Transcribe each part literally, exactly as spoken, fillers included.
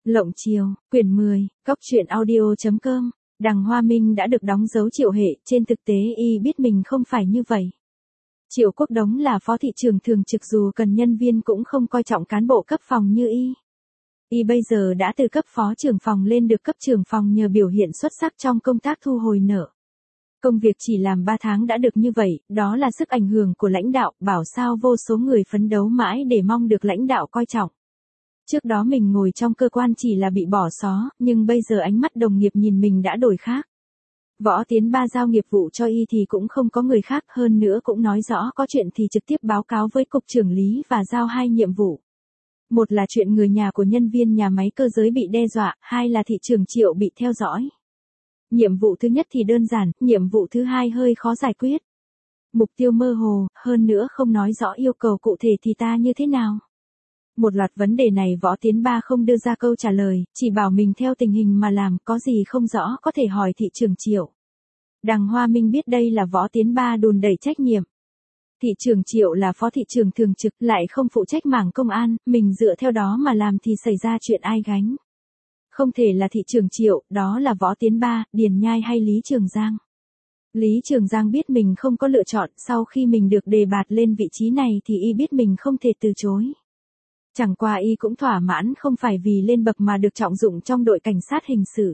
Lộng Chiều, quyển mười, cốc truyện audio chấm com. Đằng Hoa Minh đã được đóng dấu Triệu Hệ, trên thực tế y biết mình không phải như vậy. Triệu Quốc Đống là phó thị trưởng thường trực, dù cần nhân viên cũng không coi trọng cán bộ cấp phòng như y. Y bây giờ đã từ cấp phó trưởng phòng lên được cấp trưởng phòng nhờ biểu hiện xuất sắc trong công tác thu hồi nợ. Công việc chỉ làm ba tháng đã được như vậy, đó là sức ảnh hưởng của lãnh đạo, bảo sao vô số người phấn đấu mãi để mong được lãnh đạo coi trọng. Trước đó mình ngồi trong cơ quan chỉ là bị bỏ xó, nhưng bây giờ ánh mắt đồng nghiệp nhìn mình đã đổi khác. Võ Tiến Ba giao nghiệp vụ cho y thì cũng không có người khác, hơn nữa cũng nói rõ có chuyện thì trực tiếp báo cáo với cục trưởng lý và giao hai nhiệm vụ. Một là chuyện người nhà của nhân viên nhà máy cơ giới bị đe dọa, hai là thị trường Triệu bị theo dõi. Nhiệm vụ thứ nhất thì đơn giản, nhiệm vụ thứ hai hơi khó giải quyết. Mục tiêu mơ hồ, hơn nữa không nói rõ yêu cầu cụ thể thì ta như thế nào. Một loạt vấn đề này Võ Tiến Ba không đưa ra câu trả lời, chỉ bảo mình theo tình hình mà làm, có gì không rõ có thể hỏi thị trưởng Triệu. Đằng Hoa Minh biết đây là Võ Tiến Ba đùn đẩy trách nhiệm. Thị trưởng Triệu là phó thị trưởng thường trực, lại không phụ trách mảng công an, mình dựa theo đó mà làm thì xảy ra chuyện ai gánh. Không thể là thị trưởng Triệu, đó là Võ Tiến Ba, Điền Nhai hay Lý Trường Giang. Lý Trường Giang biết mình không có lựa chọn, sau khi mình được đề bạt lên vị trí này thì y biết mình không thể từ chối. Chẳng qua y cũng thỏa mãn, không phải vì lên bậc mà được trọng dụng trong đội cảnh sát hình sự.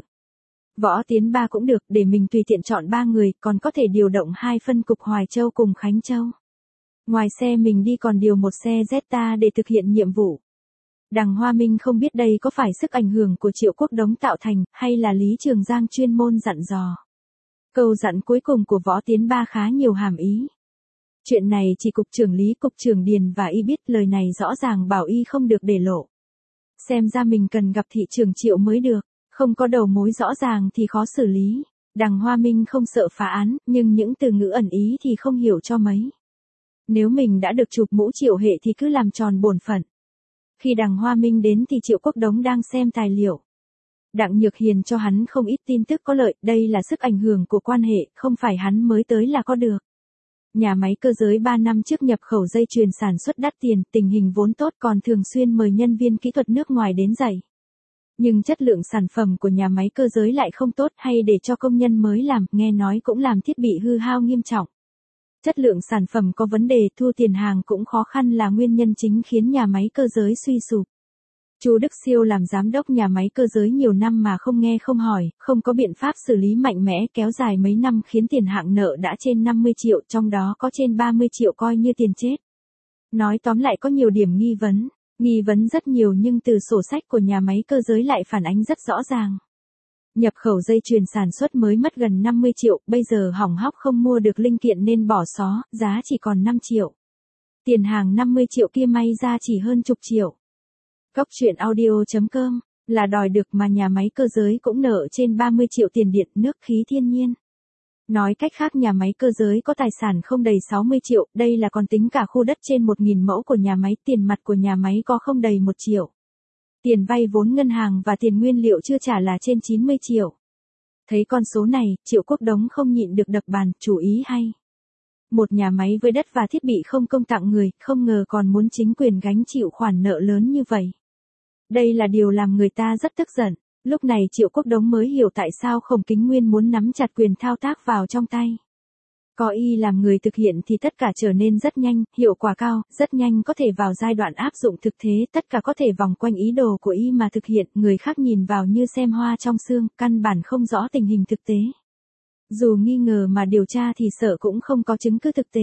Võ Tiến Ba cũng được, để mình tùy tiện chọn ba người, còn có thể điều động hai phân cục Hoài Châu cùng Khánh Châu. Ngoài xe mình đi còn điều một xe Zeta để thực hiện nhiệm vụ. Đằng Hoa Minh không biết đây có phải sức ảnh hưởng của Triệu Quốc Đống tạo thành, hay là Lý Trường Giang chuyên môn dặn dò. Câu dặn cuối cùng của Võ Tiến Ba khá nhiều hàm ý. Chuyện này chỉ cục trưởng Lý, cục trưởng Điền và y biết, lời này rõ ràng bảo y không được để lộ. Xem ra mình cần gặp thị trưởng Triệu mới được, không có đầu mối rõ ràng thì khó xử lý. Đằng Hoa Minh không sợ phá án, nhưng những từ ngữ ẩn ý thì không hiểu cho mấy. Nếu mình đã được chụp mũ Triệu Hệ thì cứ làm tròn bổn phận. Khi đằng Hoa Minh đến thì Triệu Quốc Đống đang xem tài liệu. Đặng Nhược Hiền cho hắn không ít tin tức có lợi, đây là sức ảnh hưởng của quan hệ, không phải hắn mới tới là có được. Nhà máy cơ giới ba năm trước nhập khẩu dây chuyền sản xuất đắt tiền, tình hình vốn tốt, còn thường xuyên mời nhân viên kỹ thuật nước ngoài đến dạy. Nhưng chất lượng sản phẩm của nhà máy cơ giới lại không tốt, hay để cho công nhân mới làm, nghe nói cũng làm thiết bị hư hao nghiêm trọng. Chất lượng sản phẩm có vấn đề, thu tiền hàng cũng khó khăn là nguyên nhân chính khiến nhà máy cơ giới suy sụp. Chu Đức Siêu làm giám đốc nhà máy cơ giới nhiều năm mà không nghe không hỏi, không có biện pháp xử lý mạnh mẽ, kéo dài mấy năm khiến tiền hạng nợ đã trên năm mươi triệu, trong đó có trên ba mươi triệu coi như tiền chết. Nói tóm lại có nhiều điểm nghi vấn, nghi vấn rất nhiều nhưng từ sổ sách của nhà máy cơ giới lại phản ánh rất rõ ràng. Nhập khẩu dây chuyền sản xuất mới mất gần năm mươi triệu, bây giờ hỏng hóc không mua được linh kiện nên bỏ xó, giá chỉ còn năm triệu. Tiền hàng năm mươi triệu kia may ra chỉ hơn chục triệu. Cốc truyện audio chấm com, là đòi được mà nhà máy cơ giới cũng nợ trên ba mươi triệu tiền điện, nước, khí thiên nhiên. Nói cách khác nhà máy cơ giới có tài sản không đầy sáu mươi triệu, đây là còn tính cả khu đất trên một nghìn mẫu của nhà máy, tiền mặt của nhà máy có không đầy một triệu. Tiền vay vốn ngân hàng và tiền nguyên liệu chưa trả là trên chín mươi triệu. Thấy con số này, Triệu Quốc Đống không nhịn được đập bàn, chủ ý hay. Một nhà máy với đất và thiết bị không công tặng người, không ngờ còn muốn chính quyền gánh chịu khoản nợ lớn như vậy. Đây là điều làm người ta rất tức giận. Lúc này Triệu Quốc Đống mới hiểu tại sao Khổng Kính Nguyên muốn nắm chặt quyền thao tác vào trong tay. Có y làm người thực hiện thì tất cả trở nên rất nhanh, hiệu quả cao, rất nhanh có thể vào giai đoạn áp dụng thực tế, tất cả có thể vòng quanh ý đồ của y mà thực hiện, người khác nhìn vào như xem hoa trong sương, căn bản không rõ tình hình thực tế. Dù nghi ngờ mà điều tra thì sợ cũng không có chứng cứ thực tế.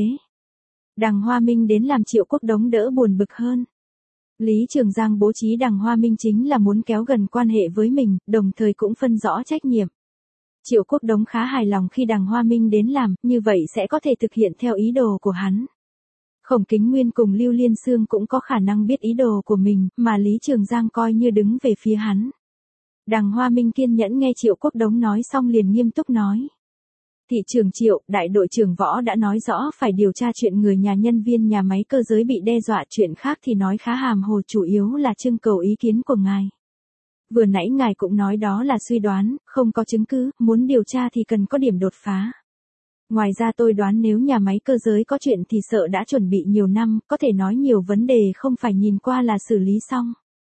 Đằng Hoa Minh đến làm Triệu Quốc Đống đỡ buồn bực hơn. Lý Trường Giang bố trí đằng Hoa Minh chính là muốn kéo gần quan hệ với mình, đồng thời cũng phân rõ trách nhiệm. Triệu Quốc Đống khá hài lòng khi đằng Hoa Minh đến làm, như vậy sẽ có thể thực hiện theo ý đồ của hắn. Khổng Kính Nguyên cùng Lưu Liên Xương cũng có khả năng biết ý đồ của mình, mà Lý Trường Giang coi như đứng về phía hắn. Đằng Hoa Minh kiên nhẫn nghe Triệu Quốc Đống nói xong liền nghiêm túc nói. Thị trưởng Triệu, đại đội trưởng Võ đã nói rõ phải điều tra chuyện người nhà nhân viên nhà máy cơ giới bị đe dọa, chuyện khác thì nói khá hàm hồ, chủ yếu là trưng cầu ý kiến của ngài. Vừa nãy ngài cũng nói đó là suy đoán, không có chứng cứ, muốn điều tra thì cần có điểm đột phá. Ngoài ra tôi đoán nếu nhà máy cơ giới có chuyện thì sợ đã chuẩn bị nhiều năm, có thể nói nhiều vấn đề không phải nhìn qua là xử lý xong.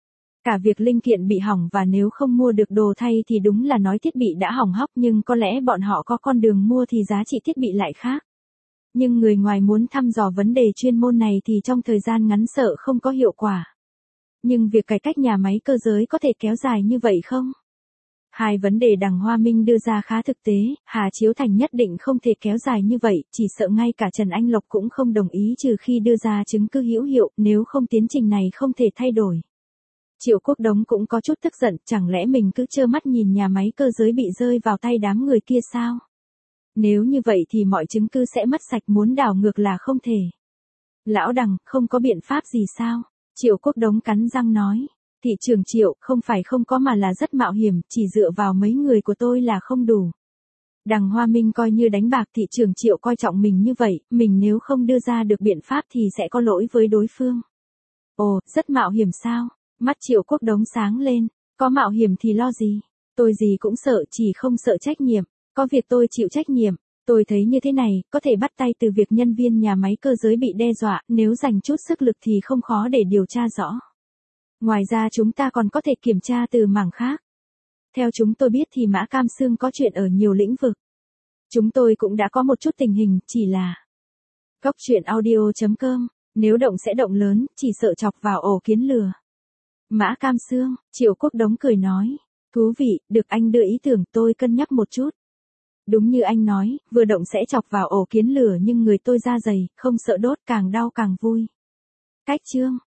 Cả việc linh kiện bị hỏng và nếu không mua được đồ thay thì đúng là nói thiết bị đã hỏng hóc, nhưng có lẽ bọn họ có con đường mua thì giá trị thiết bị lại khác. Nhưng người ngoài muốn thăm dò vấn đề chuyên môn này thì trong thời gian ngắn sợ không có hiệu quả. Nhưng việc cải cách nhà máy cơ giới có thể kéo dài như vậy không? Hai vấn đề đằng Hoa Minh đưa ra khá thực tế, Hà Chiếu Thành nhất định không thể kéo dài như vậy, chỉ sợ ngay cả Trần Anh Lộc cũng không đồng ý trừ khi đưa ra chứng cứ hữu hiệu, nếu không tiến trình này không thể thay đổi. Triệu Quốc Đống cũng có chút tức giận, chẳng lẽ mình cứ trơ mắt nhìn nhà máy cơ giới bị rơi vào tay đám người kia sao? Nếu như vậy thì mọi chứng cứ sẽ mất sạch, muốn đảo ngược là không thể. Lão Đằng, không có biện pháp gì sao? Triệu Quốc Đống cắn răng nói. Thị trường Triệu, không phải không có mà là rất mạo hiểm, chỉ dựa vào mấy người của tôi là không đủ. Đằng Hoa Minh coi như đánh bạc, thị trường Triệu coi trọng mình như vậy, mình nếu không đưa ra được biện pháp thì sẽ có lỗi với đối phương. Ồ, rất mạo hiểm sao? Mắt Triệu Quốc Đống sáng lên, có mạo hiểm thì lo gì? Tôi gì cũng sợ, chỉ không sợ trách nhiệm, có việc tôi chịu trách nhiệm. Tôi thấy như thế này, có thể bắt tay từ việc nhân viên nhà máy cơ giới bị đe dọa, nếu dành chút sức lực thì không khó để điều tra rõ. Ngoài ra chúng ta còn có thể kiểm tra từ mảng khác. Theo chúng tôi biết thì Mã Cam Sương có chuyện ở nhiều lĩnh vực. Chúng tôi cũng đã có một chút tình hình, chỉ là... Góc truyện audio chấm com, nếu động sẽ động lớn, chỉ sợ chọc vào ổ kiến lừa. Mã Cam Sương, Triệu Quốc Đống cười nói. Thú vị, được anh đưa ý tưởng, tôi cân nhắc một chút. Đúng như anh nói, vừa động sẽ chọc vào ổ kiến lửa nhưng người tôi da dày, không sợ đốt, càng đau càng vui. Cách chương.